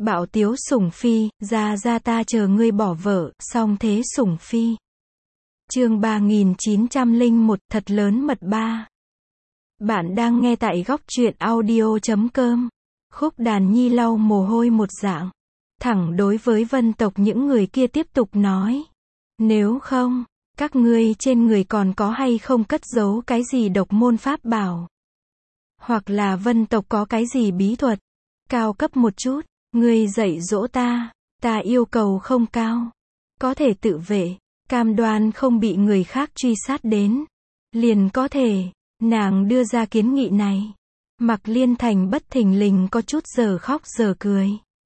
Bảo Tiếu Sủng Phi, ra ta chờ ngươi bỏ vợ, song thế Sủng Phi. Chương 3901, thật lớn mật 3. Bạn đang nghe tại góc truyện audio.com. Khúc Đàn Nhi lau mồ hôi một dạng, thẳng đối với Vân tộc những người kia tiếp tục nói. Nếu không, các ngươi trên người còn có hay không cất giấu cái gì độc môn pháp bảo? Hoặc là Vân tộc có cái gì bí thuật cao cấp một chút, ngươi dạy dỗ ta yêu cầu không cao. Có thể tự vệ, cam đoan không bị người khác truy sát đến, liền có thể. Nàng đưa ra kiến nghị này. Mạc Liên Thành bất thình lình có chút giờ khóc giờ cười.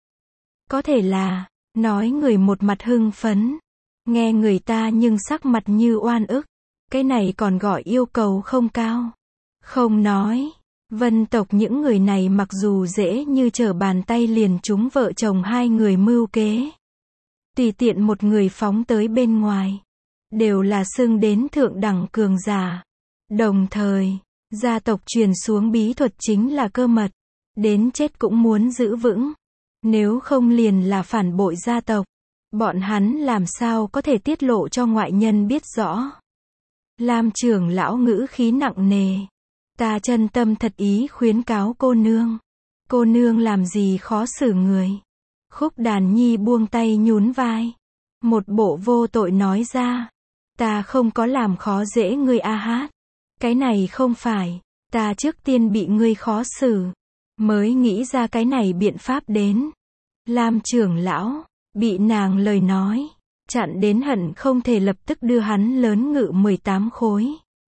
Có thể là, nói người một mặt hưng phấn, nghe người ta nhưng sắc mặt như oan ức. Cái này còn gọi yêu cầu không cao. Không nói, Vân tộc những người này mặc dù dễ như trở bàn tay liền chúng vợ chồng hai người mưu kế. Tùy tiện một người phóng tới bên ngoài, đều là xưng đến thượng đẳng cường giả. Đồng thời, gia tộc truyền xuống bí thuật chính là cơ mật, đến chết cũng muốn giữ vững. Nếu không liền là phản bội gia tộc. Bọn hắn làm sao có thể tiết lộ cho ngoại nhân biết rõ. Lam trưởng lão ngữ khí nặng nề. Ta chân tâm thật ý khuyến cáo cô nương. Cô nương làm gì khó xử người. Khúc Đàn Nhi buông tay nhún vai. Một bộ vô tội nói ra. Ta không có làm khó dễ ngươi a hát. Cái này không phải. Ta trước tiên bị ngươi khó xử, mới nghĩ ra cái này biện pháp đến. Lam trưởng lão, bị nàng lời nói, chặn đến hận không thể lập tức đưa hắn lớn ngự 18 khối.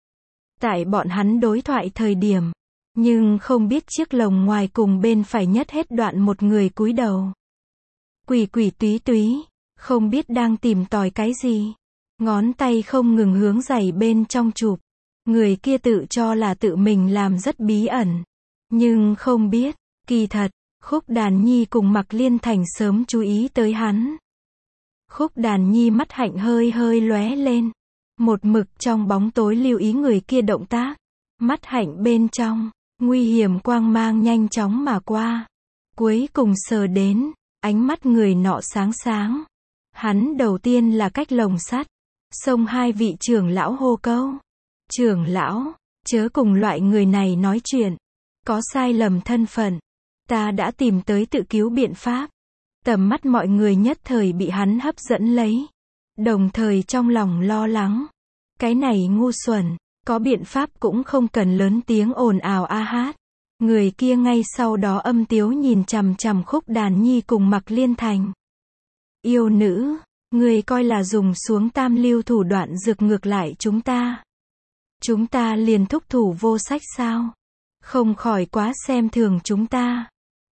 Tại bọn hắn đối thoại thời điểm, nhưng không biết chiếc lồng ngoài cùng bên phải nhất hết đoạn một người cúi đầu. Quỷ quỷ túy túy, không biết đang tìm tòi cái gì. Ngón tay không ngừng hướng giày bên trong chụp. Người kia tự cho là tự mình làm rất bí ẩn. Nhưng không biết, kỳ thật, Khúc Đàn Nhi cùng Mạc Liên Thành sớm chú ý tới hắn. Khúc Đàn Nhi mắt hạnh hơi hơi lóe lên. Một mực trong bóng tối lưu ý người kia động tác. Mắt hạnh bên trong, nguy hiểm quang mang nhanh chóng mà qua. Cuối cùng sờ đến, ánh mắt người nọ sáng sáng. Hắn đầu tiên là cách lồng sắt, xông hai vị trưởng lão hô câu. Trưởng lão, chớ cùng loại người này nói chuyện. Có sai lầm thân phận. Ta đã tìm tới tự cứu biện pháp. Tầm mắt mọi người nhất thời bị hắn hấp dẫn lấy. Đồng thời trong lòng lo lắng. Cái này ngu xuẩn, có biện pháp cũng không cần lớn tiếng ồn ào a hát. Người kia ngay sau đó âm tiếu nhìn chằm chằm Khúc Đàn Nhi cùng Mạc Liên Thành. Yêu nữ, người coi là dùng xuống tam lưu thủ đoạn rực ngược lại chúng ta. Chúng ta liền thúc thủ vô sách sao? Không khỏi quá xem thường chúng ta.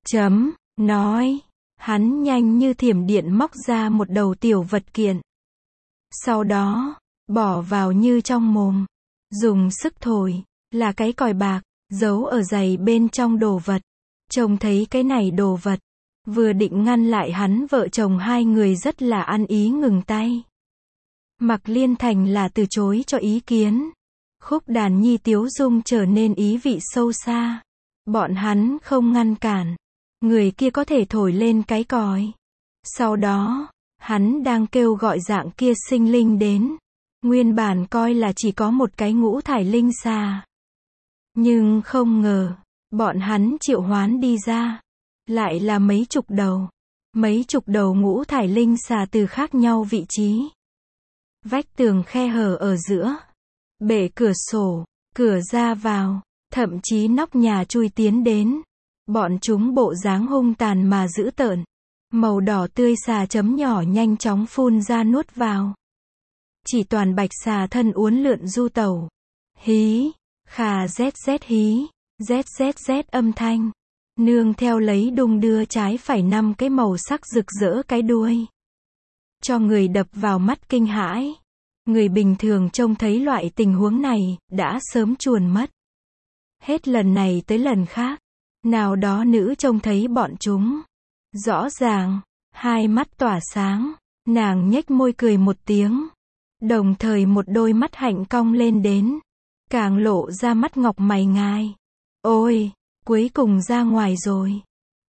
Nói. Hắn nhanh như thiểm điện móc ra một đầu tiểu vật kiện. Sau đó, bỏ vào như trong mồm. Dùng sức thổi, là cái còi bạc, giấu ở giày bên trong đồ vật. Trông thấy cái này đồ vật, vừa định ngăn lại hắn vợ chồng hai người rất là ăn ý ngừng tay. Mạc Liên Thành là từ chối cho ý kiến. Khúc Đàn Nhi tiếu dung trở nên ý vị sâu xa. Bọn hắn không ngăn cản. Người kia có thể thổi lên cái còi. Sau đó, hắn đang kêu gọi dạng kia sinh linh đến. Nguyên bản coi là chỉ có một cái ngũ thải linh xà. Nhưng không ngờ, bọn hắn triệu hoán đi ra. Lại là mấy chục đầu. Mấy chục đầu ngũ thải linh xà từ khác nhau vị trí. Vách tường khe hở ở giữa. Bể cửa sổ, cửa ra vào, thậm chí nóc nhà chui tiến đến. Bọn chúng bộ dáng hung tàn mà dữ tợn. Màu đỏ tươi xà chấm nhỏ nhanh chóng phun ra nuốt vào. Chỉ toàn bạch xà thân uốn lượn du tẩu. Hí, khà zz hí, zzz âm thanh. Nương theo lấy đung đưa trái phải 5 cái màu sắc rực rỡ cái đuôi. Cho người đập vào mắt kinh hãi. Người bình thường trông thấy loại tình huống này, đã sớm chuồn mất. Hết lần này tới lần khác. Nào đó nữ trông thấy bọn chúng. Rõ ràng, hai mắt tỏa sáng. Nàng nhếch môi cười một tiếng. Đồng thời một đôi mắt hạnh cong lên đến. Càng lộ ra mắt ngọc mày ngài. Ôi, cuối cùng ra ngoài rồi.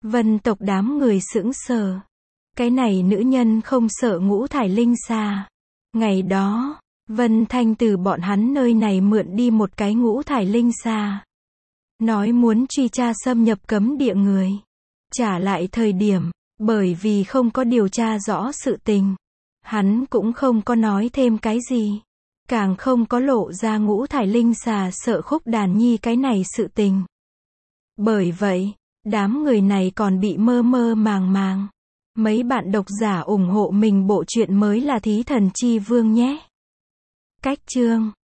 Vân tộc đám người sững sờ. Cái này nữ nhân không sợ ngũ thải linh xà. Ngày đó, Vân Thanh từ bọn hắn nơi này mượn đi một cái ngũ thải linh xà. Nói muốn truy tra xâm nhập cấm địa người. Trả lại thời điểm, bởi vì không có điều tra rõ sự tình. Hắn cũng không có nói thêm cái gì. Càng không có lộ ra ngũ thải linh xà sợ Khúc Đàn Nhi cái này sự tình. Bởi vậy, đám người này còn bị mơ mơ màng màng. Mấy bạn độc giả ủng hộ mình bộ truyện mới là Thí Thần Chi Vương nhé. Cách chương